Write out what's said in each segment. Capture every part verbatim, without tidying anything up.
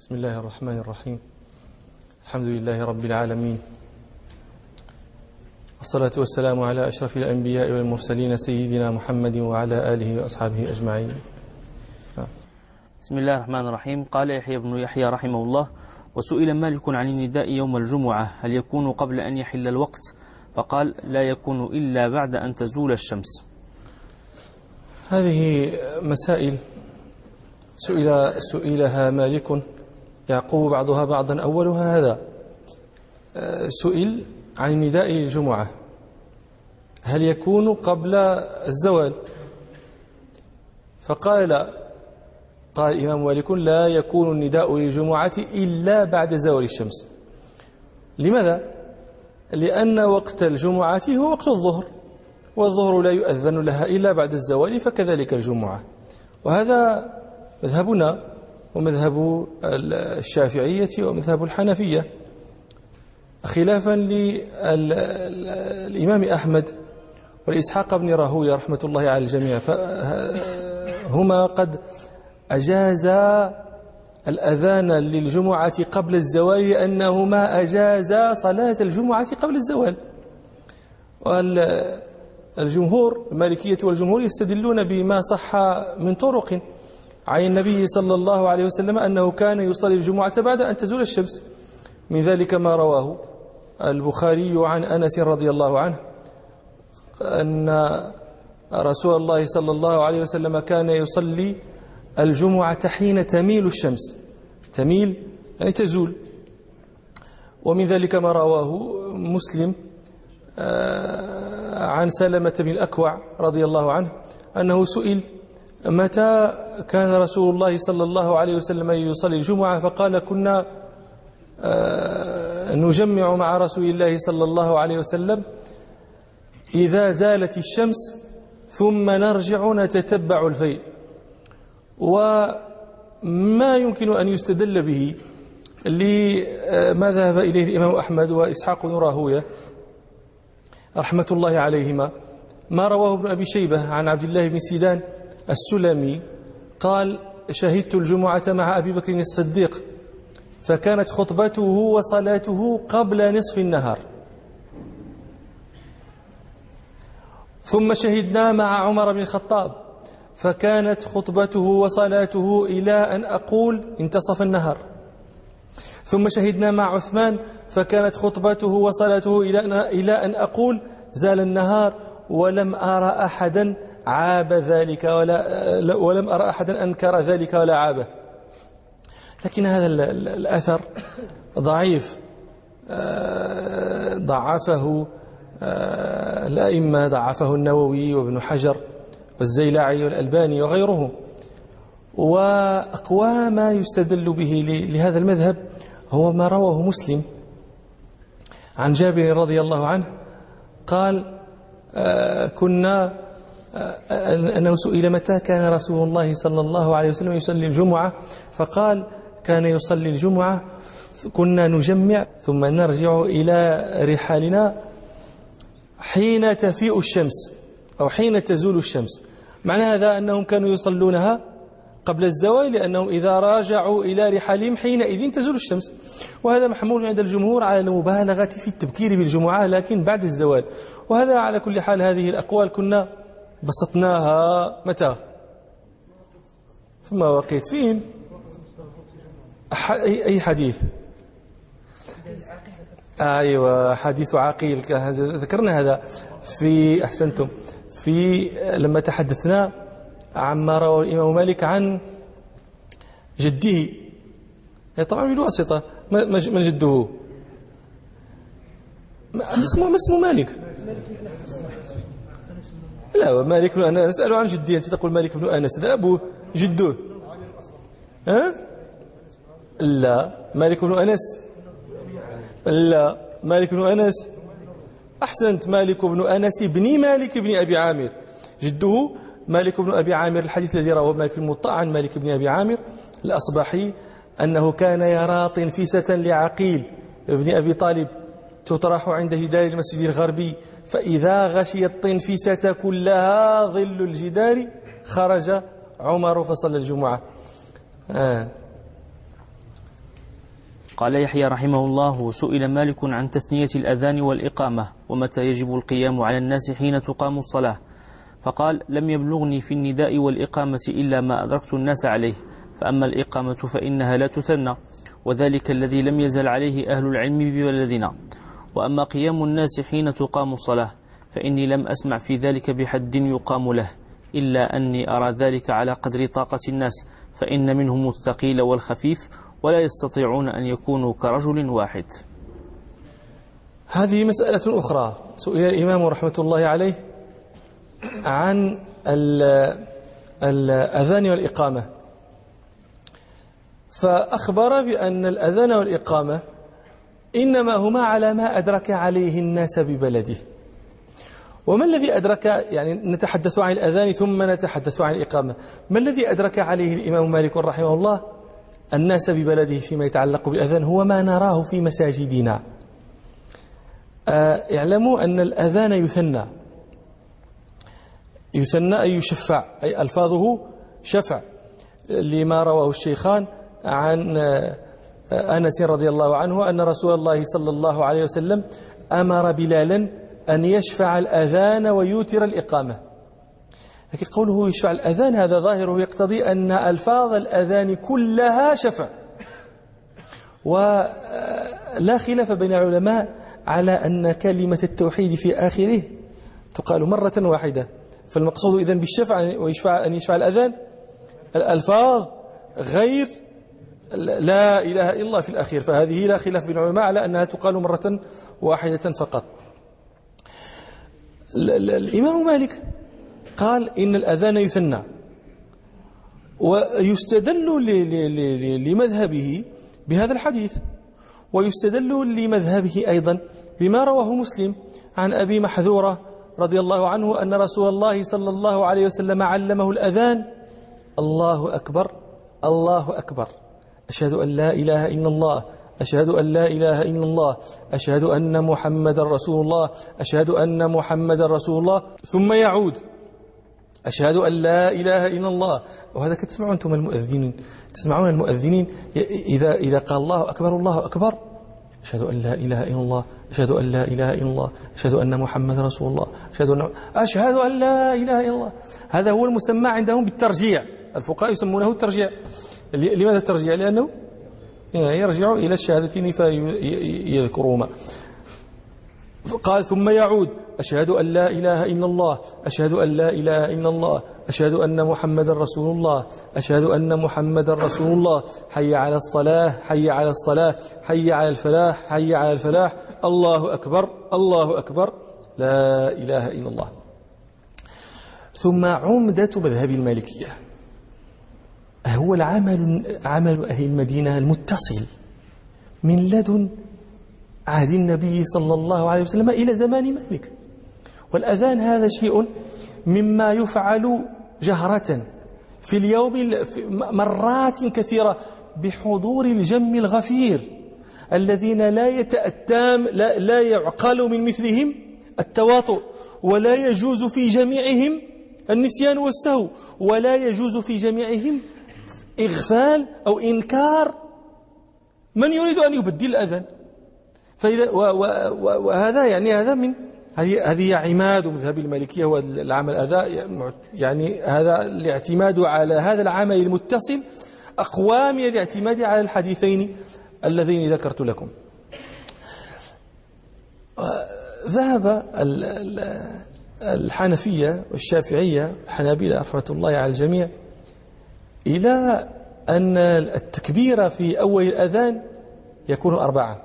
بسم الله الرحمن الرحيم. الحمد لله رب العالمين، والصلاة والسلام على أشرف الأنبياء والمرسلين سيدنا محمد وعلى آله وأصحابه أجمعين. بسم الله الرحمن الرحيم. قال يحيى بن يحيى رحمه الله: وسئل مالك عن النداء يوم الجمعة هل يكون قبل أن يحل الوقت؟ فقال: لا يكون إلا بعد أن تزول الشمس. هذه مسائل سئل سئلها مالك يعقوب بعضها بعضا. أولها هذا: سئل عن نداء الجمعة هل يكون قبل الزوال؟ فقال قال الإمام مالك: لا يكون النداء للجمعة إلا بعد زوال الشمس. لماذا؟ لأن وقت الجمعة هو وقت الظهر، والظهر لا يؤذن لها إلا بعد الزوال، فكذلك الجمعة. وهذا مذهبنا ومذهب الشافعية ومذهب الحنفية، خلافا للإمام أحمد والإسحاق بن راهويه رحمة الله على الجميع، فهما قد أجازا الأذان للجمعة قبل الزوال لأنهما أجازا صلاة الجمعة قبل الزوال. والجمهور المالكية والجمهور يستدلون بما صح من طرق عن النبي صلى الله عليه وسلم أنه كان يصلي الجمعة بعد أن تزول الشمس. من ذلك ما رواه البخاري عن أنس رضي الله عنه أن رسول الله صلى الله عليه وسلم كان يصلي الجمعة حين تميل الشمس، تميل يعني تزول. ومن ذلك ما رواه مسلم عن سلمة بن الأكوع رضي الله عنه أنه سئل متى كان رسول الله صلى الله عليه وسلم يصلي الجمعة، فقال: كنا نجمع مع رسول الله صلى الله عليه وسلم إذا زالت الشمس ثم نرجع نتتبع الفيء. وما يمكن أن يستدل به لما ذهب إليه الإمام أحمد وإسحاق بن راهويه رحمة الله عليهما ما رواه ابن أبي شيبة عن عبد الله بن سيدان السلمي قال: شهدت الجمعة مع أبي بكر الصديق فكانت خطبته وصلاته قبل نصف النهار، ثم شهدنا مع عمر بن الخطاب فكانت خطبته وصلاته إلى أن أقول انتصف النهار، ثم شهدنا مع عثمان فكانت خطبته وصلاته إلى أن أقول زال النهار، ولم أرى أحدا عاب ذلك ولا ولم أرى أحدا أنكر ذلك ولا عابه. لكن هذا الأثر ضعيف، ضعفه الأئمة، ضعفه النووي وابن حجر والزيلعي والألباني وغيرهم. وأقوى ما يستدل به لهذا المذهب هو ما رواه مسلم عن جابر رضي الله عنه قال: كنا أنه سئل متى كان رسول الله صلى الله عليه وسلم يصلي الجمعة، فقال: كان يصلي الجمعة كنا نجمع ثم نرجع إلى رحالنا حين تفيء الشمس أو حين تزول الشمس. معنى هذا أنهم كانوا يصلونها قبل الزوال، لأنهم إذا راجعوا إلى رحالهم حينئذ تزول الشمس. وهذا محمول عند الجمهور على المبالغة في التبكير بالجمعة لكن بعد الزوال. وهذا على كل حال هذه الأقوال كنا بسطناها متى؟ في مواقيت فين؟ أي حديث؟ أيوة، حديث عقيل، ذكرنا هذا في أحسنتم في لما تحدثنا عما روى الإمام مالك عن جده، طبعا بالواسطة. من جده؟ ما اسمه ما اسمه مالك؟ لا، مالك بن أنس. نسأله عن جده، أنت تقول مالك بن أنس، هذا أبوه جده. ها؟ لا، مالك بن أنس. لا، مالك بن أنس. أحسنت، مالك بن أنس بن مالك بن أبي عامر. جده مالك بن أبي عامر. الحديث الذي رواه مالك الموطأ عن مالك بن أبي عامر الأصبحي أنه كان يرى طنفسة لعقيل ابن أبي طالب تطرح عند جدار المسجد الغربي، فإذا غشي الطنفسة كلها ظل الجدار خرج عمر فصلى الجمعة. آه. قال يحيى رحمه الله: سئل مالك عن تثنية الأذان والإقامة ومتى يجب القيام على الناس حين تقام الصلاة، فقال: لم يبلغني في النداء والإقامة إلا ما أدركت الناس عليه، فأما الإقامة فإنها لا تثنى، وذلك الذي لم يزل عليه أهل العلم ببلدنا. وأما قيام الناس حين تقام الصلاة فإني لم أسمع في ذلك بحد يقام له، إلا أني أرى ذلك على قدر طاقة الناس، فإن منهم الثقيل والخفيف ولا يستطيعون أن يكونوا كرجل واحد. هذه مسألة أخرى. سئل الإمام رحمة الله عليه عن الأذان والإقامة، فأخبر بأن الأذان والإقامة إنما هما على ما أدرك عليه الناس ببلده. وما الذي أدرك، يعني نتحدث عن الأذان ثم نتحدث عن الإقامة، ما الذي أدرك عليه الإمام مالك رحمه الله الناس ببلده فيما يتعلق بالأذان؟ هو ما نراه في مساجدنا. اعلموا أن الأذان يثنى، يثنى أي يشفع، أي ألفاظه شفع، لما رواه الشيخان عن أنس رضي الله عنه أن رسول الله صلى الله عليه وسلم أمر بلالا أن يشفع الأذان ويوتر الإقامة. لكن قوله يشفع الأذان هذا ظاهره يقتضي أن ألفاظ الأذان كلها شفع، ولا خلاف بين العلماء على أن كلمة التوحيد في آخره تقال مرة واحدة، فالمقصود إذن بالشفع ويشفع أن يشفع الأذان الألفاظ غير لا إله إلا الله في الأخير، فهذه لا خلاف بين العلماء على أنها تقال مرة واحدة فقط. الإمام مالك قال إن الأذان يثنى، ويستدل لمذهبه بهذا الحديث، ويستدل لمذهبه أيضا بما رواه مسلم عن أبي محذورة رضي الله عنه أن رسول الله صلى الله عليه وسلم علمه الأذان: الله أكبر الله أكبر، أشهد أن لا إله إلا الله، أشهد أن لا إله إلا الله، أشهد أن محمد رسول الله، أشهد أن محمد رسول الله، ثم يعود: أشهد أن لا إله إلا الله. وهذا كتسمعون أنتم المؤذنين، تسمعون المؤذنين إذا إذا قال الله أكبر الله أكبر، أشهد أن لا إله إلا الله، أشهد أن لا إله إلا الله، أشهد أن محمد رسول الله، أشهد أن أشهد أن لا إله إلا الله. هذا هو المسمى عندهم بالترجيع، الفقهاء يسمونه الترجيع. لماذا الترجيع؟ لأنه يرجع إلى الشهادتين فيذكرهما. قال: ثم يعود: أشهد أن لا إله إلا الله، أشهد أن لا إله إلا الله، أشهد أن محمد رسول الله، أشهد أن محمد رسول الله، حي على الصلاة حي على الصلاة، حي على الفلاح حي على الفلاح، الله أكبر الله أكبر، لا إله إلا الله. ثم عمدة مذهب المالكية هو العمل عمل أهل المدينة المتصل من لدن عهد النبي صلى الله عليه وسلم إلى زمان مالك. والأذان هذا شيء مما يفعل جهرة في اليوم مرات كثيرة بحضور الجم الغفير الذين لا يتأتام لا, لا يعقل من مثلهم التواطؤ، ولا يجوز في جميعهم النسيان والسهو، ولا يجوز في جميعهم إغفال أو إنكار من يريد أن يبدل الأذان. فإذا وهذا يعني هذا من هذه هذه عماد مذهب المالكية، هو العمل هذا يعني هذا الاعتماد على هذا العمل المتصل أقوى من الاعتماد على الحديثين اللذين ذكرت لكم. ذهب الحنفية والشافعية والحنابلة رحمة الله على الجميع إلى أن التكبير في أول الأذان يكون أربعا: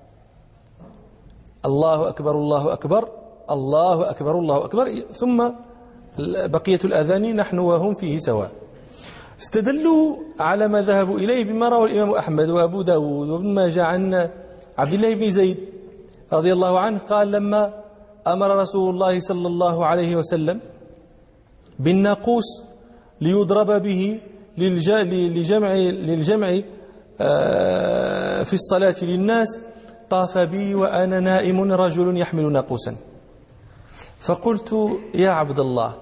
الله أكبر الله أكبر الله أكبر الله أكبر، ثم بقية الأذان نحن وهم فيه سواء. استدلوا على ما ذهبوا إليه بما روى الإمام أحمد وأبو داود وابن ماجه عن عبد الله بن زيد رضي الله عنه قال: لما أمر رسول الله صلى الله عليه وسلم بالناقوس ليضرب به للجمع للجمع في الصلاة للناس، طاف بي وأنا نائم رجل يحمل ناقوسا، فقلت: يا عبد الله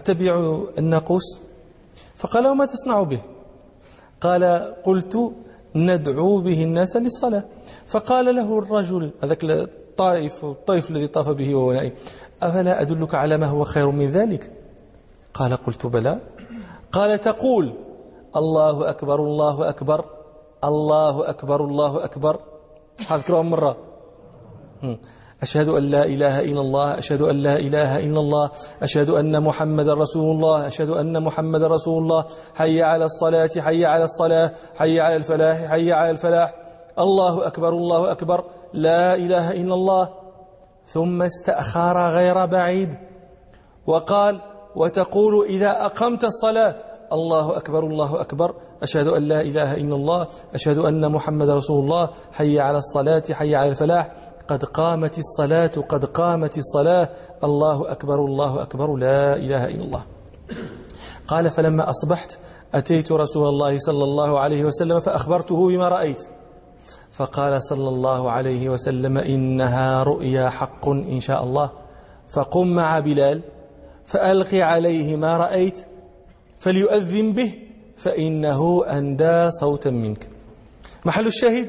أتبع الناقوس؟ فقال: وما تصنع به؟ قال: قلت: ندعو به الناس للصلاة. فقال له الرجل هذاك الطائف الطائف الذي طاف به وهو نائم: أفلا أدلك على ما هو خير من ذلك؟ قال: قلت بلى. قال: تقول الله أكبر الله أكبر الله أكبر الله أكبر، حذكرهم مرة، أشهد أن لا إله إلا الله أشهد أن لا إله إلا الله أشهد أن محمد رسول الله أشهد أن محمد رسول الله، حي على الصلاة حي على الصلاة حي على الفلاح حي على الفلاح، الله أكبر الله أكبر لا إله إلا الله. ثم استأخر غير بعيد وقال: وتقول إذا أقمت الصلاة الله أكبر الله أكبر أشهد أن لا إله إلا الله أشهد أن محمد رسول الله، حي على الصلاة حي على الفلاح، قد قامت الصلاة قد قامت الصلاة، الله أكبر الله أكبر لا إله إلا الله. قال: فلما أصبحت أتيت رسول الله صلى الله عليه وسلم فأخبرته بما رأيت، فقال صلى الله عليه وسلم: إنها رؤيا حق إن شاء الله، فقم مع بلال فألقي عليه ما رأيت فليؤذن به فإنه أندى صوتا منك. محل الشاهد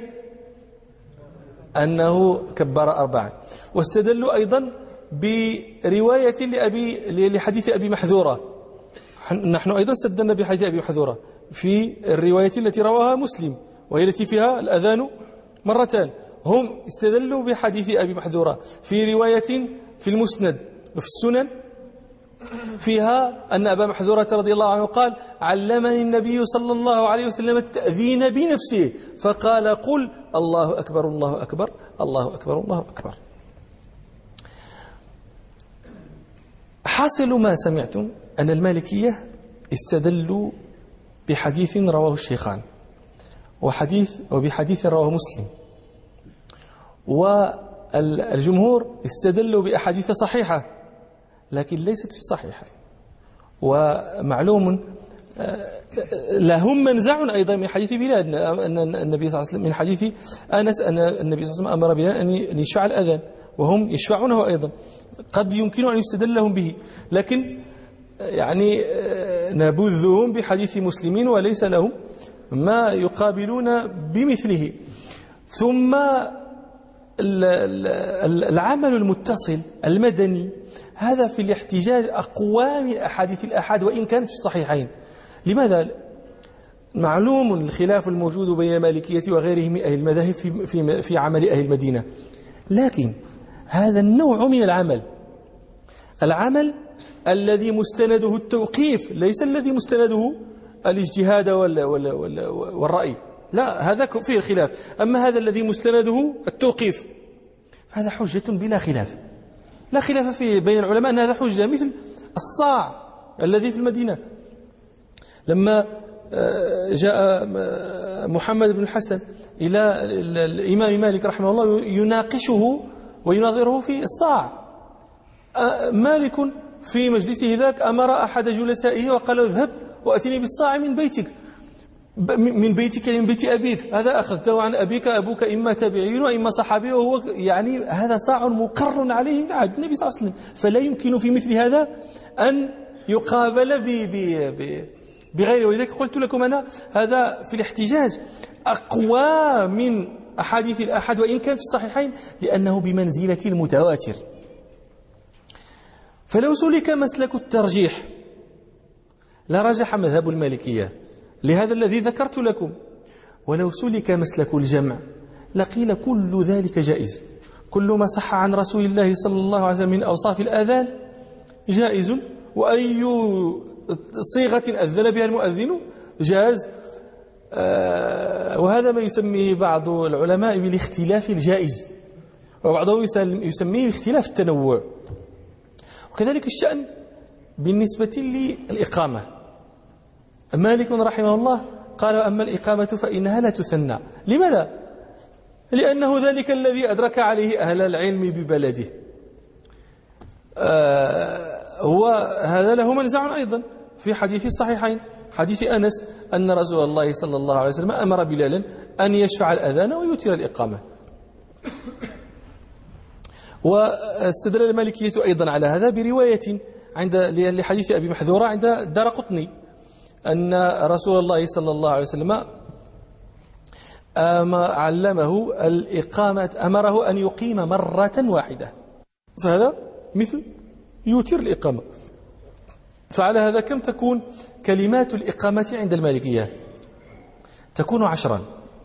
أنه كبر أربعا. واستدلوا أيضا برواية لأبي لحديث أبي محذورة. نحن أيضا استدلنا بحديث أبي محذورة في الرواية التي رواها مسلم وهي التي فيها الأذان مرتان. هم استدلوا بحديث أبي محذورة في رواية في المسند وفي السنن فيها أن أبا محذورة رضي الله عنه قال: علمني النبي صلى الله عليه وسلم التأذين بنفسه فقال: قل الله أكبر الله أكبر الله أكبر الله أكبر. حاصل ما سمعتم أن المالكية استدلوا بحديث رواه الشيخان وحديث وبحديث رواه مسلم، والجمهور استدلوا بأحاديث صحيحة لكن ليست في الصحيحين. ومعلوم لهم منزع أيضا من حديث بلال أن النبي صلى الله عليه وسلم من حديث أنس أن النبي صلى الله عليه وسلم أمر بلال أن يشفع الأذان وهم يشفعونه أيضا، قد يمكن أن يستدل لهم به، لكن يعني نبذهم بحديث مسلمين وليس لهم ما يقابلون بمثله. ثم العمل المتصل المدني هذا في الاحتجاج أقوى من أحاديث الأحاد وإن كانت في الصحيحين. لماذا؟ معلوم الخلاف الموجود بين المالكية وغيرهم من أهل المذاهب في, في, في عمل أهل المدينة، لكن هذا النوع من العمل العمل الذي مستنده التوقيف ليس الذي مستنده الاجتهاد والرأي، لا، هذا فيه خلاف. أما هذا الذي مستنده التوقيف هذا حجة بلا خلاف، لا خلاف فيه بين العلماء أن هذا حجة، مثل الصاع الذي في المدينة لما جاء محمد بن الحسن إلى الإمام مالك رحمه الله يناقشه ويناظره في الصاع، مالك في مجلسه ذاك أمر أحد جلسائه وقال: اذهب وأتني بالصاع من بيتك من بيتك من بيت أبيك، هذا أخذته عن أبيك، أبوك إما تابعي وإما صحابي، وهو يعني هذا صاع مقر عليه من عهد النبي صلى الله عليه وسلم، فلا يمكن في مثل هذا أن يقابل ب ب بغيره. ولذلك قلت لكم أنا هذا في الاحتجاج أقوى من أحاديث الأحد وإن كان في الصحيحين لأنه بمنزلة المتواتر. فلو سلك مسلك الترجيح لرجح مذهب المالكية لهذا الذي ذكرت لكم، ولو سلك مسلك الجمع لقيل كل ذلك جائز، كل ما صح عن رسول الله صلى الله عليه وسلم من أوصاف الآذان جائز، وأي صيغة أذن بها المؤذن جاز. آه وهذا ما يسميه بعض العلماء بالاختلاف الجائز، وبعضهم يسميه باختلاف التنوع. وكذلك الشأن بالنسبة للإقامة. مالك رحمه الله قال: أما الإقامة فإنها لا تثنى. لماذا؟ لأنه ذلك الذي أدرك عليه أهل العلم ببلده. آه هو هذا له منزع أيضا في حديث الصحيحين، حديث أنس أن رسول الله صلى الله عليه وسلم أمر بلالا أن يشفع الأذان ويوتر الإقامة. واستدل المالكية أيضا على هذا برواية عند لحديث أبي محذورة عند الدارقطني أن رسول الله صلى الله عليه وسلم علمه الإقامة، أمره أن يقيم مرة واحدة، فهذا مثل يوتر الإقامة. فعلى هذا كم تكون كلمات الإقامة عند المالكية؟ تكون عشرا: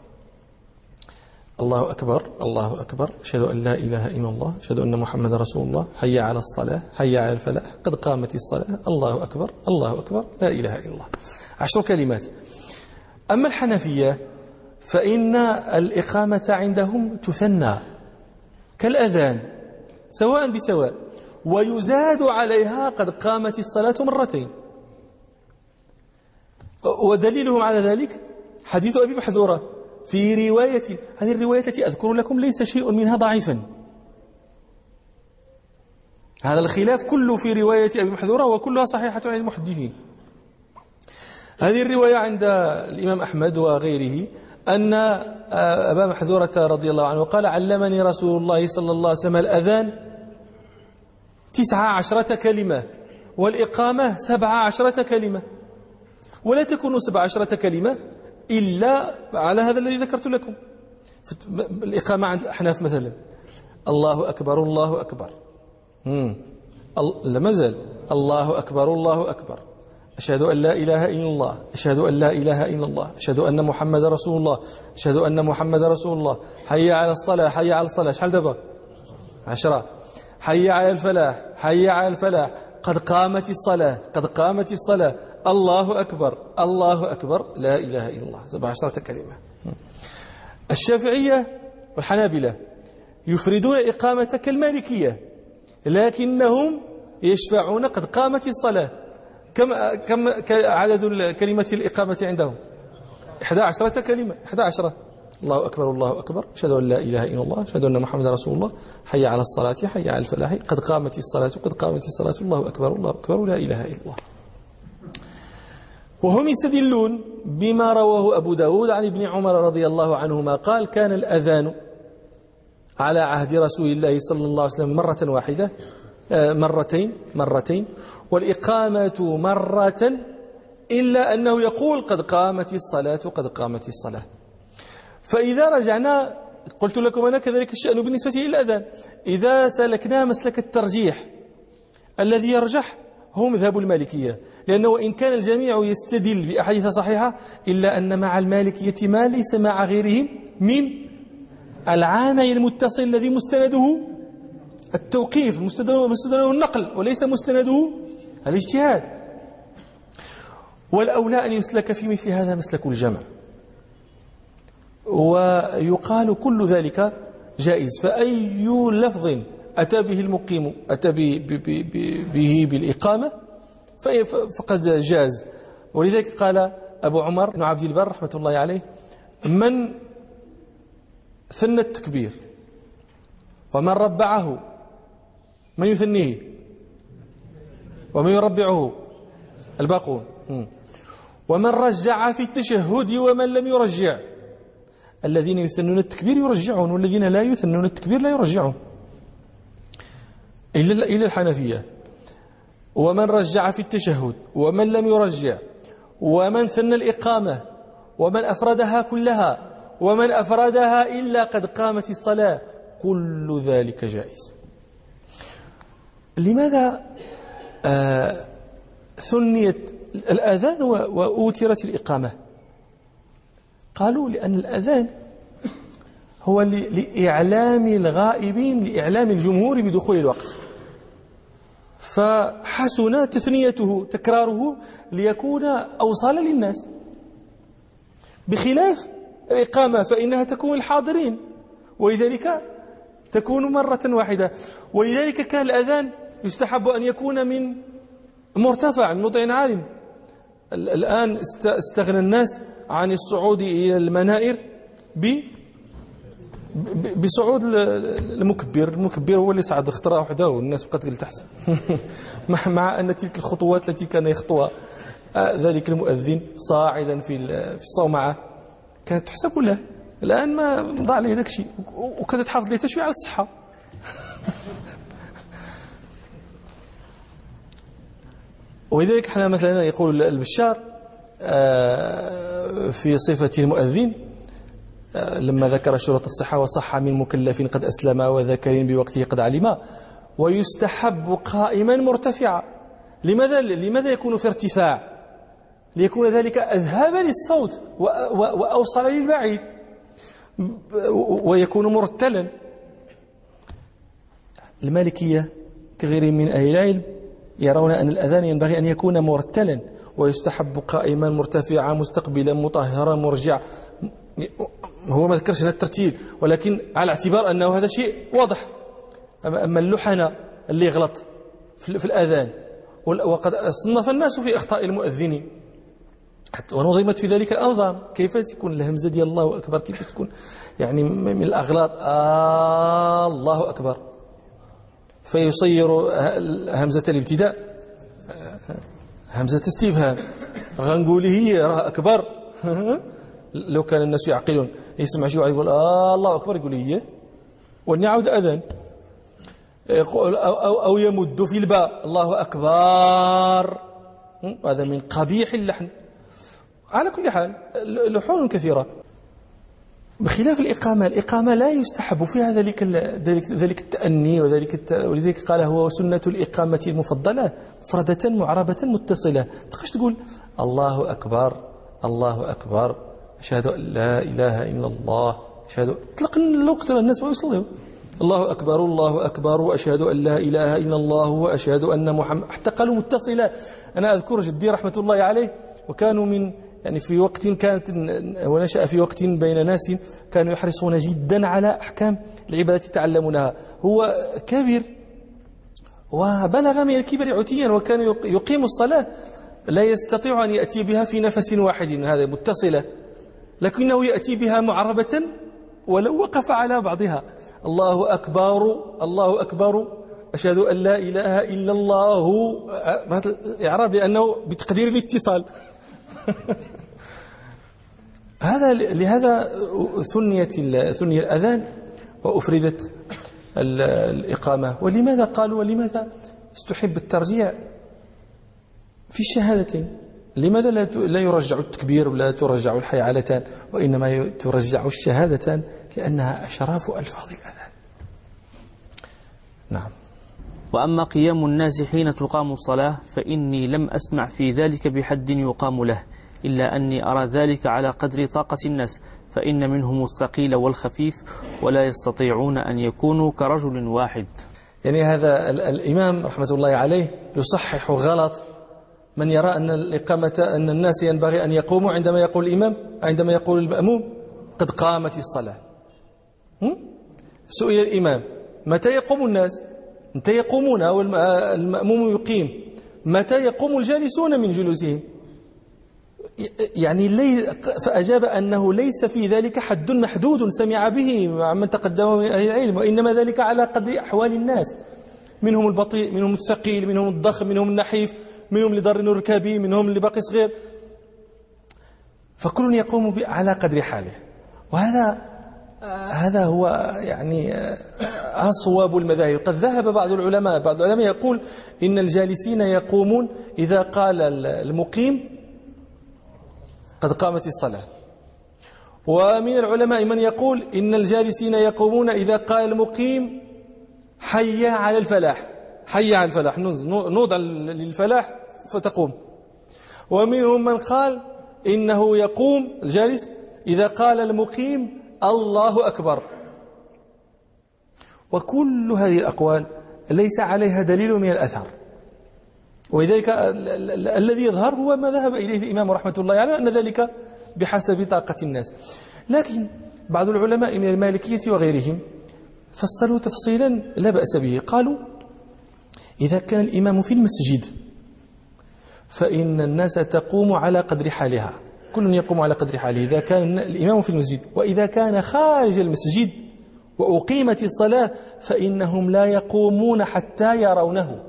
الله أكبر، الله أكبر، أشهد أن لا إله إلا الله، أشهد أن محمد رسول الله، حي على الصلاة، حي على الفلاح، قد قامت الصلاة، الله أكبر، الله أكبر، لا إله إلا الله. عشر كلمات. أما الحنفية فإن الإقامة عندهم تثنى كالأذان سواء بسواء، ويزاد عليها قد قامت الصلاة مرتين. ودليلهم على ذلك حديث أبي محذورة في رواية، هذه الرواية التي أذكر لكم ليس شيء منها ضعيفا، هذا الخلاف كله في رواية أبي محذورة وكلها صحيحة عن المحدثين. هذه الرواية عند الإمام أحمد وغيره أن أبا محذورة رضي الله عنه قال: علمني رسول الله صلى الله عليه وسلم الأذان تسعة عشرة كلمة والإقامة سبعة عشرة كلمة، ولا تكون سبعة عشرة كلمة إلا على هذا الذي ذكرت لكم. الإقامة عند الأحناف مثلا: الله أكبر، الله أكبر، لما زال الله أكبر، الله أكبر، أشهد أن لا إله إلا الله، أشهد أن لا إله إلا الله، أشهد أن محمد رسول الله، أشهد أن محمد رسول الله، حي على الصلاة، حي على الصلاة، شحال دابا؟ عشرة. حي على الفلاح، حي على الفلاح، قد قامت الصلاة، قد قامت الصلاة، الله أكبر، الله أكبر، لا إله إلا الله، سبع عشرة كلمة. الشافعية والحنابلة يفردون الإقامة كالمالكية، لكنهم يشفعون قد قامت الصلاة. كم كم عدد كلمة الإقامة عندهم؟ إحدى عشرة كلمة، إحدى عشرة. الله أكبر، الله أكبر، أشهد أن لا إله إلا الله، أشهد أن محمد رسول الله، حي على الصلاة، حي على الفلاح، قد قامت الصلاة، قد قامت الصلاة، الله أكبر، الله أكبر، لا إله إلا الله. وهم يستدلون بما رواه أبو داود عن ابن عمر رضي الله عنهما قال: كان الأذان على عهد رسول الله صلى الله عليه وسلم مرة واحدة، مرتين مرتين والإقامة مرة، إلا أنه يقول قد قامت الصلاة، قد قامت الصلاة. فإذا رجعنا، قلت لكم أنا كذلك الشأن بالنسبة إلى الأذان، إذا سلكنا مسلك الترجيح الذي يرجح هو مذهب المالكية، لأنه وإن كان الجميع يستدل بأحاديث صحيحة إلا أن مع المالكية ما ليس مع غيرهم من العامي المتصل الذي مستنده التوقيف، مستنده النقل، وليس مستنده الاجتهاد. والأولى أن يسلك في مثل هذا مسلك الجمع، ويقال كل ذلك جائز. فأي لفظ أتى به المقيم أتى به بالإقامة فقد جاز. ولذلك قال أبو عمر بن عبد البر رحمة الله عليه: من ثنى التكبير ومن ربعه، من يثنيه ومن يربعه؟ الباقون. ومن رجع في التشهد ومن لم يرجع، الذين يثنون التكبير يرجعون، والذين لا يثنون التكبير لا يرجعون، إلا إلى الحنفية. ومن رجع في التشهد ومن لم يرجع ومن ثنى الإقامة ومن أفردها كلها ومن أفردها إلا قد قامت الصلاة، كل ذلك جائز. لماذا آه ثنيت الأذان وأوترت الإقامة؟ قالوا لأن الأذان هو لإعلام الغائبين، لإعلام الجمهور بدخول الوقت، فحسن تثنيته تكراره ليكون أوصال للناس، بخلاف الإقامة فإنها تكون الحاضرين، ولذلك تكون مرة واحدة. ولذلك كان الأذان يستحب أن يكون من مرتفع، من موضع عال. الآن استغنى الناس عن الصعود إلى المنائر بصعود المكبر. المكبر هو اللي صعد خطرة وحده والناس بقت تحت مع أن تلك الخطوات التي كان يخطوها ذلك المؤذن صاعدا في الصومعة كانت تحسب له. الآن ما ضاع لي ذاك الشيء، وكانت تحافظ لي تشوي على الصحة. ولذلك احنا مثلا يقول البشار في صفة المؤذن: لما ذكر شروط الصحة وصح من مكلف قد أسلم وذكر بوقته قد علم، ويستحب قائما مرتفعا. لماذا لماذا يكون في ارتفاع؟ ليكون ذلك أذهب للصوت وأوصل للبعيد، ويكون مرتلا. المالكية كغير من أهل العلم يرون أن الأذان ينبغي أن يكون مرتلا، ويستحب قائما مرتفعا مستقبلا مطهرا مرجع. هو ما ذكرش هذا الترتيل، ولكن على اعتبار أنه هذا شيء واضح. أما اللحنة اللي غلط في الأذان، وقد صنف الناس في أخطاء المؤذنين ونظمت في ذلك الأنظام. كيف تكون الهمزة ديال الله أكبر كيف تكون يعني من الأغلاط آه الله أكبر، فيصير همزة الابتداء همزة استفهام. غنقول هي راه أكبر. لو كان الناس يعقلون يسمع شي واحد يقول آه الله أكبر يقول هي ونعود الأذان، أو, أو, أو يمد في الباء الله أكبر، هذا من قبيح اللحن. على كل حال لحون كثيرة بخلاف الإقامة. الإقامة لا يستحب فيها ذلك ذلك ذلك التأني وذلك، ولذلك قال هو سنة الإقامة المفضلة مفردة معربة متصلة. تقدر تقول الله أكبر الله أكبر أشهد أن لا إله إلا الله أشهد، اطلق الوقت الناس ما يصلوا الله أكبر الله أكبر وأشهد أن لا إله إلا الله وأشهد أن محمد، حتى قالوا متصلة. أنا أذكر جدي رحمة الله عليه، وكانوا من يعني في وقت كانت ونشأ في وقت بين ناس كانوا يحرصون جدا على أحكام العبادة يتعلمونها. هو كبير وبلغ من الكبر عتيا، وكان يقيم الصلاة لا يستطيع أن يأتي بها في نفس واحد، هذا متصلة، لكنه يأتي بها معربة ولو وقف على بعضها. الله أكبر الله أكبر أشهد أن لا إله إلا الله، هذا الإعراب لأنه بتقدير الاتصال. هذا لهذا ثنيت ثني الأذان وأفردت الإقامة. ولماذا قالوا ولماذا استحب الترجيع في الشهادتين؟ لماذا لا يرجع التكبير ولا ترجع الحيعلتان، وإنما ترجع الشهادتان؟ لأنها أشراف ألفاظ الأذان. نعم. وأما قيام الناس حين تقام الصلاة فإني لم أسمع في ذلك بحد يقام له، إلا أني أرى ذلك على قدر طاقة الناس، فإن منهم الثقيل والخفيف ولا يستطيعون أن يكونوا كرجل واحد. يعني هذا الإمام رحمة الله عليه يصحح غلط من يرى أن الإقامة أن الناس ينبغي أن يقوموا عندما يقول الإمام، عندما يقول المأموم قد قامت الصلاة. سئل الإمام متى يقوم الناس؟ متى يقومون والمأموم يقيم؟ متى يقوم الجالسون من جلوسهم؟ يعني لي فأجاب أنه ليس في ذلك حد محدود سمع به مع من تقدم من أهل العلم، وإنما ذلك على قدر أحوال الناس، منهم البطيء منهم الثقيل منهم الضخم منهم النحيف منهم لضر ركابي منهم اللي باقي صغير، فكل يقوم على قدر حاله. وهذا هذا هو يعني أصواب المذاهب. قد ذهب بعض العلماء بعض العلماء يقول إن الجالسين يقومون إذا قال المقيم قد قامت الصلاة، ومن العلماء من يقول إن الجالسين يقومون إذا قال المقيم حي على الفلاح، حي على الفلاح نوضع للفلاح فتقوم. ومنهم من قال إنه يقوم الجالس إذا قال المقيم الله أكبر. وكل هذه الأقوال ليس عليها دليل من الأثر، ولذلك الذي يظهر هو ما ذهب إليه الإمام رحمة الله عليه، أن ذلك بحسب طاقة الناس. لكن بعض العلماء من المالكية وغيرهم فصلوا تفصيلا لا بأس به. قالوا إذا كان الإمام في المسجد فإن الناس تقوم على قدر حالها، كل يقوم على قدر حاله إذا كان الإمام في المسجد. وإذا كان خارج المسجد وأقيمت الصلاة فإنهم لا يقومون حتى يرونه،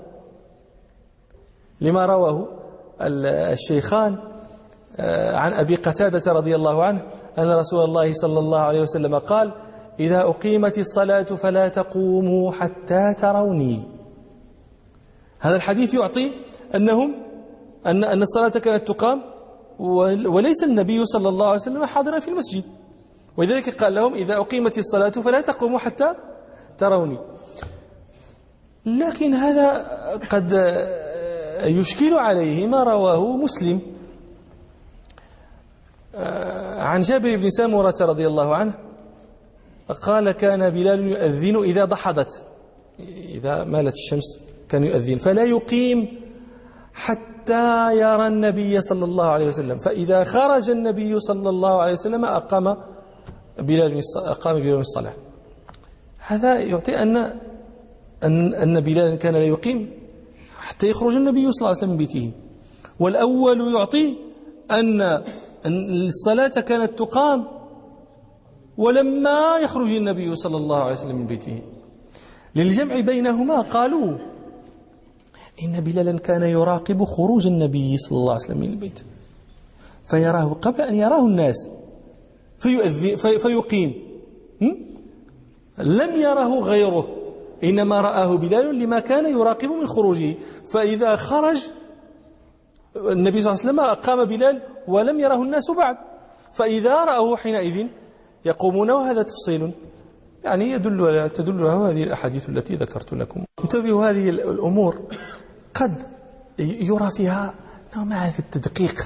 لما رواه الشيخان عن أبي قتادة رضي الله عنه أن رسول الله صلى الله عليه وسلم قال إذا أقيمت الصلاة فلا تقوموا حتى تروني. هذا الحديث يعطي أنهم أن أن الصلاة كانت تقام وليس النبي صلى الله عليه وسلم حاضرا في المسجد، ولذلك قال لهم إذا أقيمت الصلاة فلا تقوموا حتى تروني. لكن هذا قد يشكل عليه ما رواه مسلم عن جابر بن سامورة رضي الله عنه قال كان بلال يؤذن إذا ضحضت، إذا مالت الشمس كان يؤذن، فلا يقيم حتى يرى النبي صلى الله عليه وسلم، فإذا خرج النبي صلى الله عليه وسلم أقام بلال أقام بلال الصلاة. هذا يعطي أن أن أن بلال كان لا يقيم حتى يخرج النبي صلى الله عليه وسلم من بيته. والأول يعطي أن الصلاة كانت تقام ولما يخرج النبي صلى الله عليه وسلم من بيته. للجمع بينهما قالوا إن بلالا كان يراقب خروج النبي صلى الله عليه وسلم من البيت فيراه قبل أن يراه الناس فيؤذي في فيقيم، لم يره غيره، إنما رآه بلال لما كان يراقب من خروجه، فإذا خرج النبي صلى الله عليه وسلم أقام بلال ولم يره الناس بعد، فإذا رأوه حينئذ يقومون. وهذا تفصيل يعني يدل تدل هذه الأحاديث التي ذكرت لكم. انتبهوا، هذه الأمور قد يرى فيها نوع ما في التدقيق.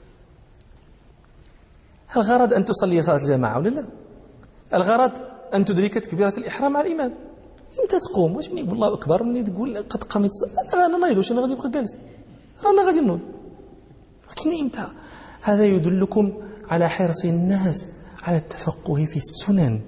الغرض أن تصلي صلاة الجماعة ولا لا؟ الغرض أن تدرك تكبيرة الإحرام مع الإمام. أنت تقوم واش من الله أكبر مني تقول قد قامت الصلاة، أنا نايض واش أنا غادي نبقى جالس، رانا غادي نوض. لكن إمتى؟ هذا يدلكم على حرص الناس على التفقه في السنن.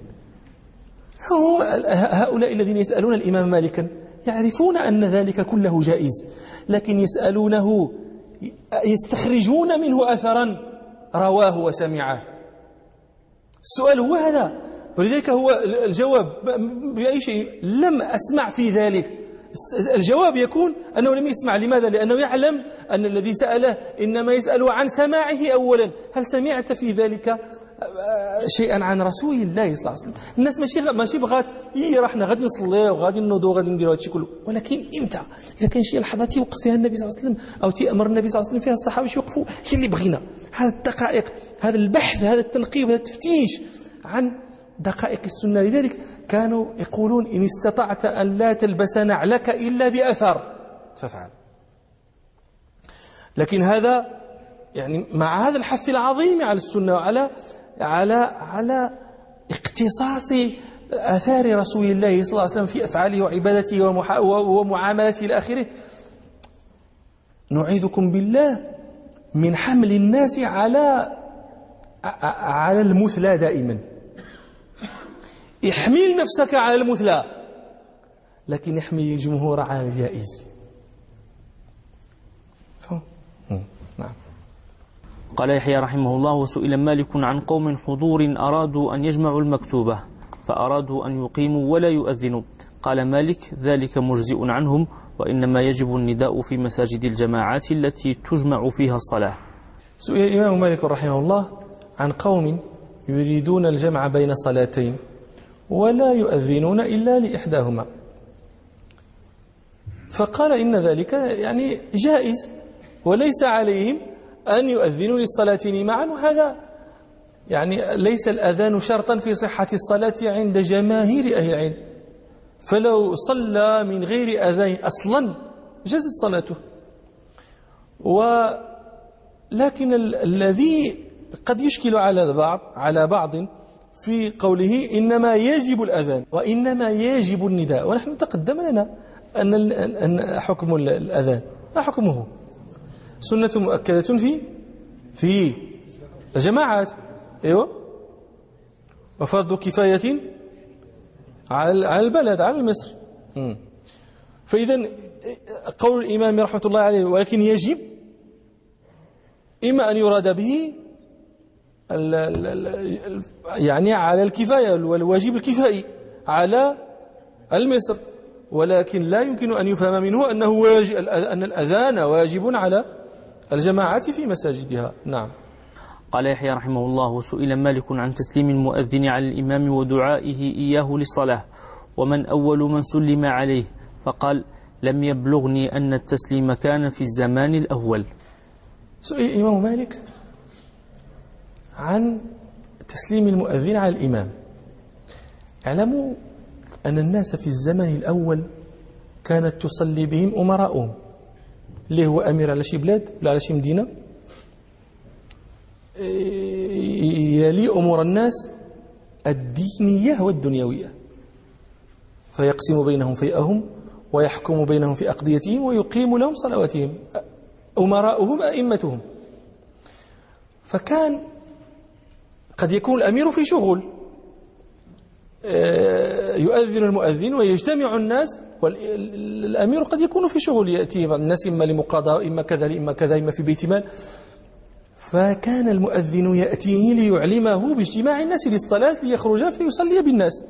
هؤلاء الذين يسألون الإمام مالكا يعرفون أن ذلك كله جائز، لكن يسألونه يستخرجون منه أثرا رواه وسمعه. السؤال هو هذا، ولذلك هو الجواب بأي شيء لم أسمع في ذلك. الجواب يكون أنه لم يسمع. لماذا؟ لأنه يعلم أن الذي سأله إنما يسأل عن سماعه أولا. هل سمعت في ذلك شيئا عن رسول الله صلى الله عليه وسلم؟ الناس ماشي ماشي بغات إيه رحنا غادي نصلي وغادي نوضوا وغادي نديروا هادشي كله، ولكن إمتى؟ إذا كان شي لحظات يوقف فيها النبي صلى الله عليه وسلم أو تأمر النبي صلى الله عليه وسلم فيها الصحابة يوقفوا، هي اللي بغينا. هذا الدقائق، هذا البحث، هذا التنقيب، هذا التفتيش عن دقائق السنة. لذلك كانوا يقولون إن استطعت أن لا تلبس نعلك إلا بأثر فافعل. لكن هذا يعني مع هذا الحث العظيم على السنة وعلى على على اقتصاص آثار رسول الله صلى الله عليه وسلم في أفعاله وعبادته ومعاملته إلى آخره، نعيذكم بالله من حمل الناس على على المثلى دائما. احمل نفسك على المثلى، لكن احمل الجمهور على الجائز. نعم. قال يحيى رحمه الله: وسئل مالك عن قوم حضور أرادوا أن يجمعوا المكتوبة فأرادوا أن يقيموا ولا يؤذنوا، قال مالك: ذلك مجزئ عنهم، وإنما يجب النداء في مساجد الجماعات التي تجمع فيها الصلاة. سئل الإمام مالك رحمه الله عن قوم يريدون الجمع بين صلاتين ولا يؤذنون إلا لإحداهما، فقال إن ذلك يعني جائز وليس عليهم أن يؤذنوا للصلاتين معا. وهذا يعني ليس الأذان شرطا في صحة الصلاة عند جماهير أهل العلم، فلو صلى من غير أذان أصلا جازت صلاته. ولكن الذي قد يشكل على البعض على بعض في قوله إنما يجب الأذان وإنما يجب النداء، ونحن تقدم لنا أن أن حكم الأذان ما حكمه؟ سنة مؤكدة في في الجماعات، ايوه، وفرض كفاية على على البلد، على مصر. فإذا قول الإمام رحمة الله عليه ولكن يجب، إما أن يراد به ال ال يعني على الكفاية والواجب الكفائي على المصر، ولكن لا يمكن أن يفهم منه أنه واجب أن الأذان واجب على الجماعات في مساجدها. نعم. قال يحيى رحمه الله: وسئل مالك عن تسليم المؤذن على الإمام ودعائه إياه للصلاة، ومن أول من سلم عليه، فقال: لم يبلغني أن التسليم كان في الزمان الأول. سئل الإمام مالك عن تسليم المؤذن على الإمام. اعلموا أن الناس في الزمن الأول كانت تصلي بهم أمراؤهم، اللي هو أمير على شي بلاد ولا على شي مدينة، يلي أمور الناس الدينية والدنيوية، فيقسم بينهم فيئهم ويحكم بينهم في أقضيتهم ويقيم لهم صلواتهم، أمراؤهم أئمتهم. فكان قد يكون الأمير في شغل، يؤذن المؤذن ويجتمع الناس، والأمير قد يكون في شغل، يأتي بعض الناس إما لمقاضاة إما كذا إما كذا إما في بيت مال، فكان المؤذن يأتيه ليعلمه باجتماع الناس للصلاة ليخرج فيصلي بالناس،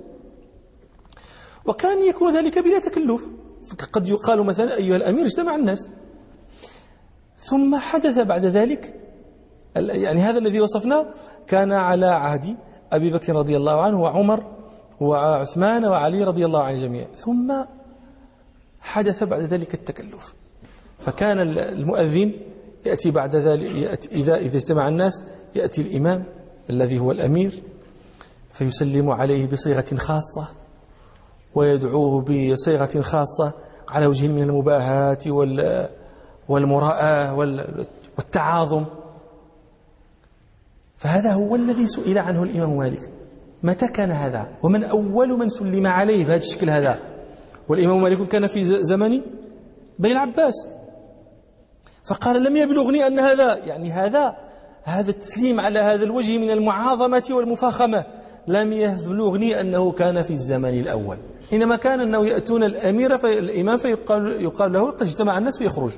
وكان يكون ذلك بلا تكلف. قد يقال مثلا أيها الأمير اجتمع الناس، ثم حدث بعد ذلك، يعني هذا الذي وصفناه كان على عهد أبي بكر رضي الله عنه وعمر وعثمان وعلي رضي الله عن الجميع، ثم حدث بعد ذلك التكلف، فكان المؤذن يأتي بعد ذلك، يأتي إذا إذا اجتمع الناس يأتي الإمام الذي هو الأمير فيسلم عليه بصيغة خاصة ويدعوه بصيغة خاصة على وجه من المباهاة والمراءة والتعاظم. فهذا هو الذي سئل عنه الإمام مالك، متى كان هذا ومن أول من سلم عليه بهذا الشكل هذا؟ والإمام مالك كان في زمن بني العباس، فقال لم يبلغني أن هذا، يعني هذا هذا التسليم على هذا الوجه من المعاظمة والمفاخمة لم يبلغني أنه كان في الزمن الأول، إنما كان أنه يأتون الأمير في الإمام فيقال يقال له قد اجتمع الناس فيخرج.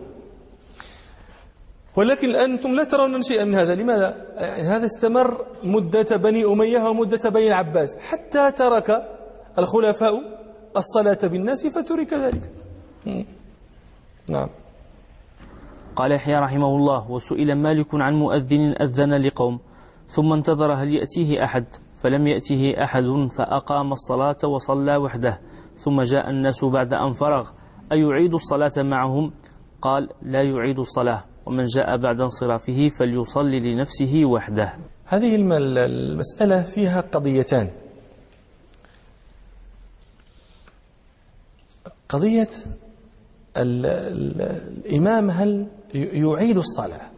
ولكن الآن أنتم لا ترون شيئا من هذا. لماذا؟ يعني هذا استمر مدة بني أمية ومدة بني العباس حتى ترك الخلفاء الصلاة بالناس فترك ذلك. نعم. قال يحيى رحمه الله: وسئل مالك عن مؤذن أذن لقوم ثم انتظر هل يأتيه أحد فلم يأته أحد فأقام الصلاة وصلى وحده ثم جاء الناس بعد أن فرغ أيعيد الصلاة معهم؟ قال: لا يعيد الصلاة، ومن جاء بعد انصرافه فليصلي لنفسه وحده. هذه المسألة فيها قضيتان. قضية الإمام هل يعيد الصلاة،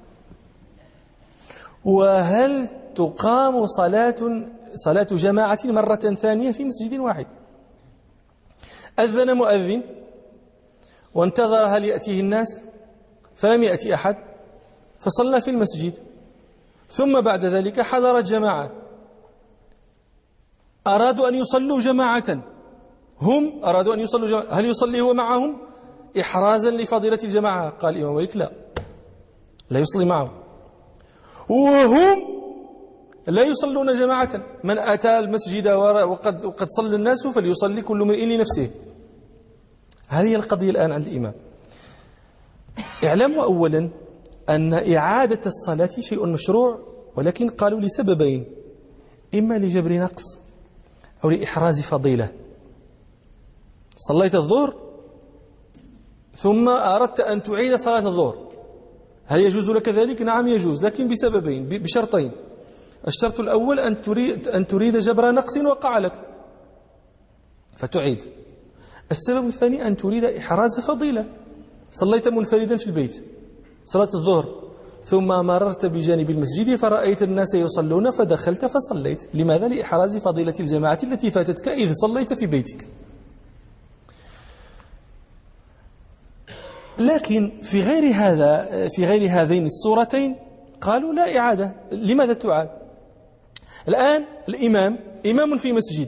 وهل تقام صلاة صلاة جماعة مرة ثانية في مسجد واحد. أذن مؤذن وانتظر هل يأتيه الناس فلم يأتي أحد فصلى في المسجد، ثم بعد ذلك حضرت جماعة أرادوا أن يصلوا جماعة، هم أرادوا أن يصلوا جماعة، هل يصلي هو معهم إحرازا لفضيلة الجماعة؟ قال الإمام مالك لا، لا يصلي معهم، وهم لا يصلون جماعة. من أتى المسجد وقد وقد صلى الناس فليصلي كل امرئ لنفسه. هذه القضية الآن عند الإمام. اعلموا أولا أن إعادة الصلاة شيء مشروع، ولكن قالوا لسببين: إما لجبر نقص أو لإحراز فضيلة. صليت الظهر ثم أردت أن تعيد صلاة الظهر، هل يجوز لك ذلك؟ نعم يجوز، لكن بسببين، بشرطين. الشرط الأول أن تريد أن تريد جبر نقص وقع لك فتعيد. السبب الثاني أن تريد إحراز فضيلة. صليت منفردا في البيت صلاة الظهر ثم مررت بجانب المسجد فرأيت الناس يصلون فدخلت فصليت. لماذا؟ لإحراز فضيلة الجماعة التي فاتتك إذ صليت في بيتك. لكن في غير هذا في غير هذين الصورتين قالوا لا إعادة. لماذا تعاد؟ الآن الإمام إمام في مسجد،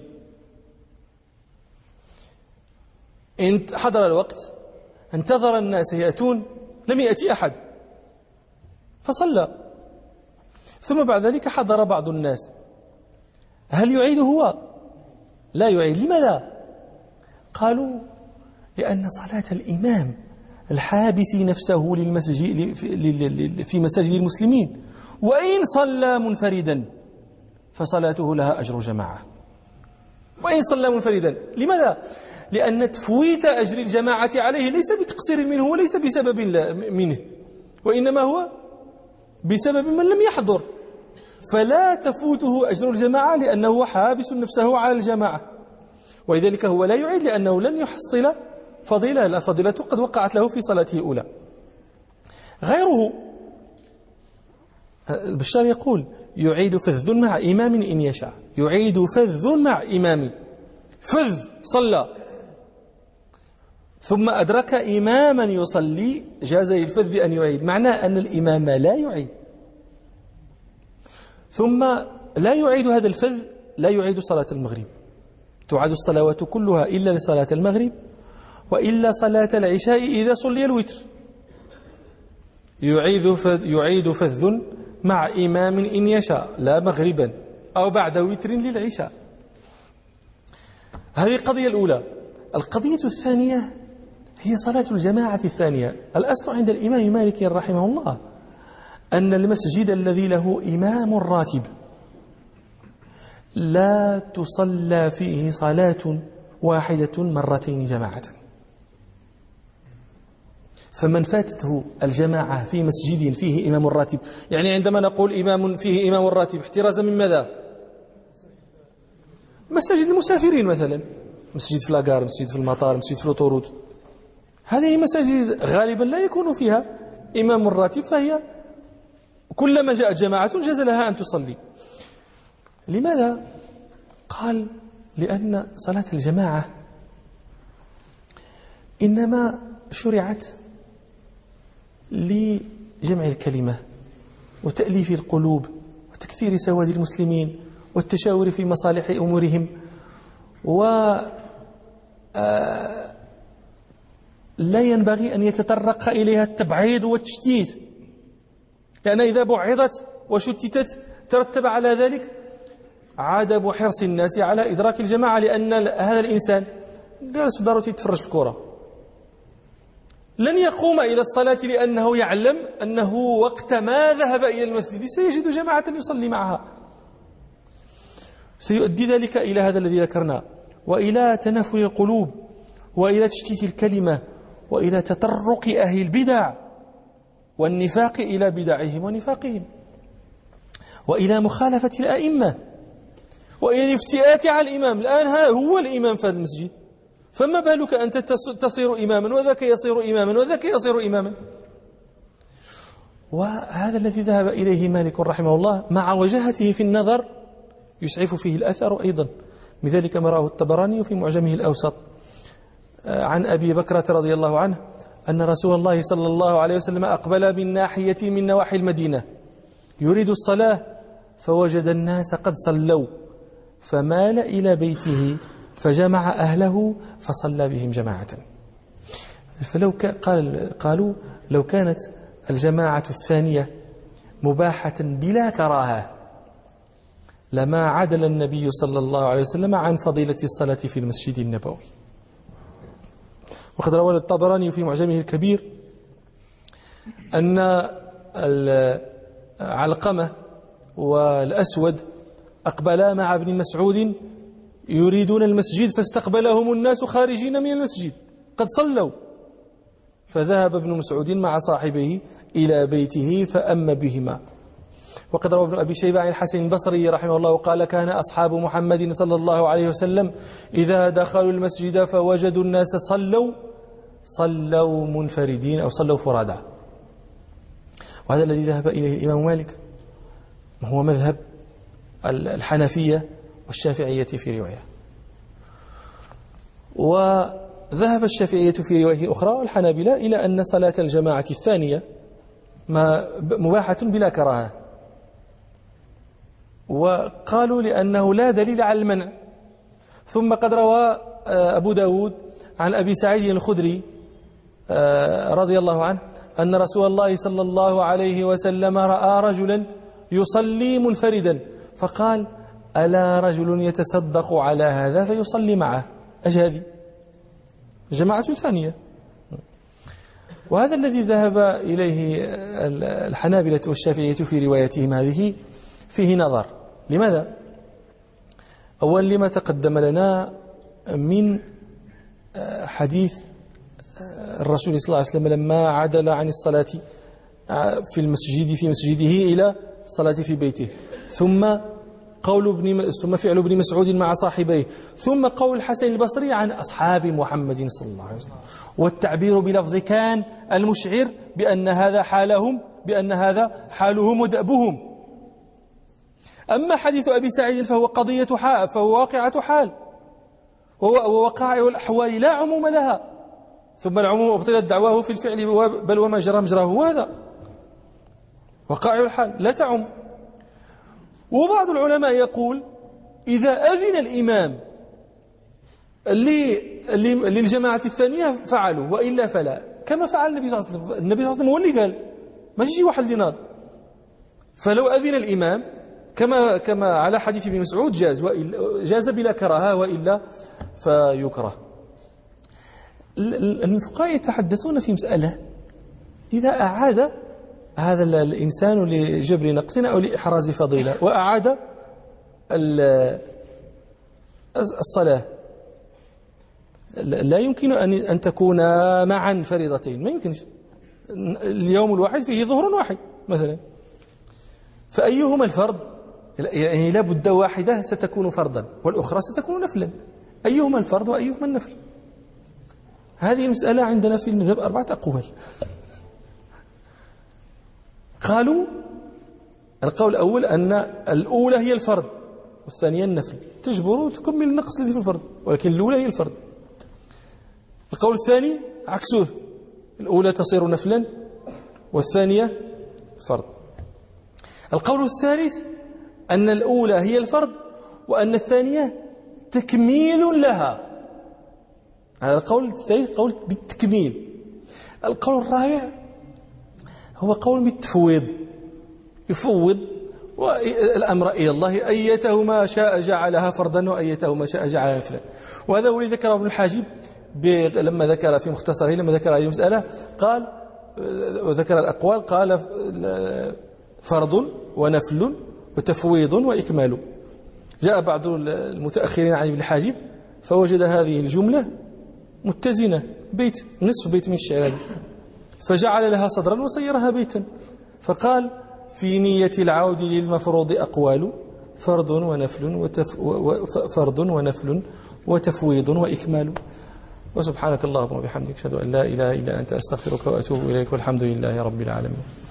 إن حضر الوقت انتظر الناس يأتون لم يأتي أحد فصلى، ثم بعد ذلك حضر بعض الناس، هل يعيد هو؟ لا يعيد. لماذا؟ قالوا لأن صلاة الإمام الحابس نفسه للمسجد في مساجد المسلمين وإن صلى منفردا فصلاته لها أجر جماعة، وإن صلى منفردا. لماذا؟ لأن تفويت أجر الجماعة عليه ليس بتقصير منه وليس بسبب منه، وإنما هو بسبب من لم يحضر. فلا تفوته أجر الجماعة لأنه حابس نفسه على الجماعة، ولذلك هو لا يعيد لأنه لن يحصل فضيلة، لا فضيلة قد وقعت له في صلاته الأولى. غيره البشار يقول يعيد فذ مع إمام إن يشاء، يعيد فذ مع إمام، فذ صلى ثم أدرك إماما يصلي جاز للفذ أن يعيد، معناه أن الإمام لا يعيد، ثم لا يعيد هذا الفذ، لا يعيد صلاة المغرب، تعاد الصلوات كلها إلا لصلاة المغرب وإلا صلاة العشاء إذا صلي الوتر، يعيد فذ, يعيد فذ مع إمام إن يشاء لا مغربا أو بعد وتر للعشاء. هذه القضية الأولى. القضية الثانية هي صلاة الجماعة الثانية. الأصل عند الإمام مالك رحمه الله أن المسجد الذي له إمام راتب لا تصلى فيه صلاة واحدة مرتين جماعة، فمن فاتته الجماعة في مسجد فيه إمام راتب، يعني عندما نقول إمام فيه إمام راتب احترازا من ماذا؟ مساجد المسافرين مثلا، مسجد في لاغار، مسجد في المطار، مسجد في الأوتورود، هذه مساجد غالبا لا يكون فيها إمام راتب، فهي كلما جاءت جماعة جاز لها أن تصلي. لماذا؟ قال لأن صلاة الجماعة إنما شرعت لجمع الكلمة وتأليف القلوب وتكثير سواد المسلمين والتشاور في مصالح أمورهم، و لا ينبغي أن يتطرق إليها التبعيض والتشتيت، لأن إذا بعضت وشتتت ترتب على ذلك عدم حرص الناس على إدراك الجماعة، لأن هذا الإنسان جالس في داره يتفرج في الكرة لن يقوم إلى الصلاة لأنه يعلم أنه وقت ما ذهب إلى المسجد سيجد جماعة يصلي معها، سيؤدي ذلك إلى هذا الذي ذكرنا، وإلى تنافر القلوب، وإلى تشتيت الكلمة، وإلى تطرق أهل البدع والنفاق إلى بدعهم ونفاقهم، وإلى مخالفة الأئمة، وإلى الافتئات على الإمام. الآن ها هو الإمام في هذا المسجد، فما بالك أنت تصير إماما وذاك يصير إماما وذاك يصير إماما. وهذا الذي ذهب إليه مالك رحمه الله مع وجاهته في النظر يسعف فيه الأثر أيضا، من ذلك ما راه الطبراني في معجمه الأوسط عن أبي بكرة رضي الله عنه أن رسول الله صلى الله عليه وسلم أقبل من ناحية من نواحي المدينة يريد الصلاة فوجد الناس قد صلوا فمال إلى بيته فجمع أهله فصلى بهم جماعة. فلو قال قالوا لو كانت الجماعة الثانية مباحة بلا كراهة لما عدل النبي صلى الله عليه وسلم عن فضيلة الصلاة في المسجد النبوي. وقد روى الطبراني في معجمه الكبير أن علقمة والأسود أقبلا مع ابن مسعود يريدون المسجد فاستقبلهم الناس خارجين من المسجد قد صلوا، فذهب ابن مسعود مع صاحبه إلى بيته فأم بهما. وقد روى ابن أبي شيبة عن الحسن البصري رحمه الله قال كان أصحاب محمد صلى الله عليه وسلم إذا دخلوا المسجد فوجدوا الناس صلوا صلوا منفردين أو صلوا فرادا. وهذا الذي ذهب إليه الإمام مالك هو مذهب الحنفية والشافعية في رواية، وذهب الشافعية في رواية أخرى والحنابلة إلى أن صلاة الجماعة الثانية مباحة بلا كراهة، وقالوا لأنه لا دليل على المنع. ثم قد روى أبو داود عن أبي سعيد الخدري رضي الله عنه أن رسول الله صلى الله عليه وسلم رأى رجلا يصلي منفردا فقال ألا رجل يتصدق على هذا فيصلي معه. أجل هذه جماعة ثانية. وهذا الذي ذهب إليه الحنابلة والشافعية في روايتهم هذه فيه نظر. لماذا؟ أولا لما تقدم لنا من حديث الرسول صلى الله عليه وسلم لما عدل عن الصلاة في المسجد في مسجده إلى الصلاة في بيته، ثم قول ابن ثم فعل ابن مسعود مع صاحبيه، ثم قول الحسن البصري عن أصحاب محمد صلى الله عليه وسلم، والتعبير بلفظ كان المشعر بأن هذا حالهم بأن هذا حالهم ودأبهم. أما حديث أبي سعيد فهو قضية حال، فهو واقعة حال، ووقائع الأحوال لا عموم لها، ثم العموم ابطلت دعواه في الفعل بل وما جرى مجراه، هذا وقائع الحال لا تعم. وبعض العلماء يقول إذا أذن الإمام للجماعة الثانية فعلوا، وإلا فلا، كما فعل النبي صلى الله عليه وسلم. النبي صلى الله عليه وسلم هو اللي قال، ماشي شي واحد اللي ناض. فلو أذن الإمام كما كما على حديث ابن مسعود جاز، وإلا جاز بلا كراهة، وإلا فيكره. الفقهاء يتحدثون في مسألة: إذا أعاد هذا الإنسان لجبر نقص أو لإحراز فضيلة وأعاد الصلاة، لا يمكن أن تكون معا فريضتين، ما يمكنش. اليوم الواحد فيه ظهر واحد مثلا، فأيهما الفرض؟ يعني لا بد واحدة ستكون فرضا والأخرى ستكون نفلا، أيهما الفرض وأيهما النفل؟ هذه المسألة عندنا في المذهب أربعة أقوال. قالوا القول الأول أن الأولى هي الفرض والثانية النفل، تجبر وتكمل النقص الذي في الفرض، ولكن الأولى هي الفرض. القول الثاني عكسه، الأولى تصير نفلا والثانية فرض. القول الثالث أن الأولى هي الفرض وأن الثانية تكميل لها، هذا القول الثالث قول بالتكميل. القول الرابع هو قول بالتفويض، يفوض الأمر إلى الله، أيتهما شاء جعلها فرضا وأيتهما شاء جعلها نفلا. وهذا هو الذي ذكره ابن الحاجب لما ذكر في مختصره، لما ذكر هذه المسألة قال وذكر الأقوال، قال فرض ونفل وتفويض وإكمال. جاء بعض المتأخرين عن ابن الحاجب فوجد هذه الجملة متزنة، بيت نصف بيت من الشعر، فجعل لها صدرا وصيرها بيتا، فقال: في نية العود للمفروض أقوال، فرض ونفل وتف فرض ونفل وتفويض وإكمال. وسبحانك اللهم وبحمدك، أشهد أن لا إله إلا أنت، أستغفرك وأتوب إليك، والحمد لله رب العالمين.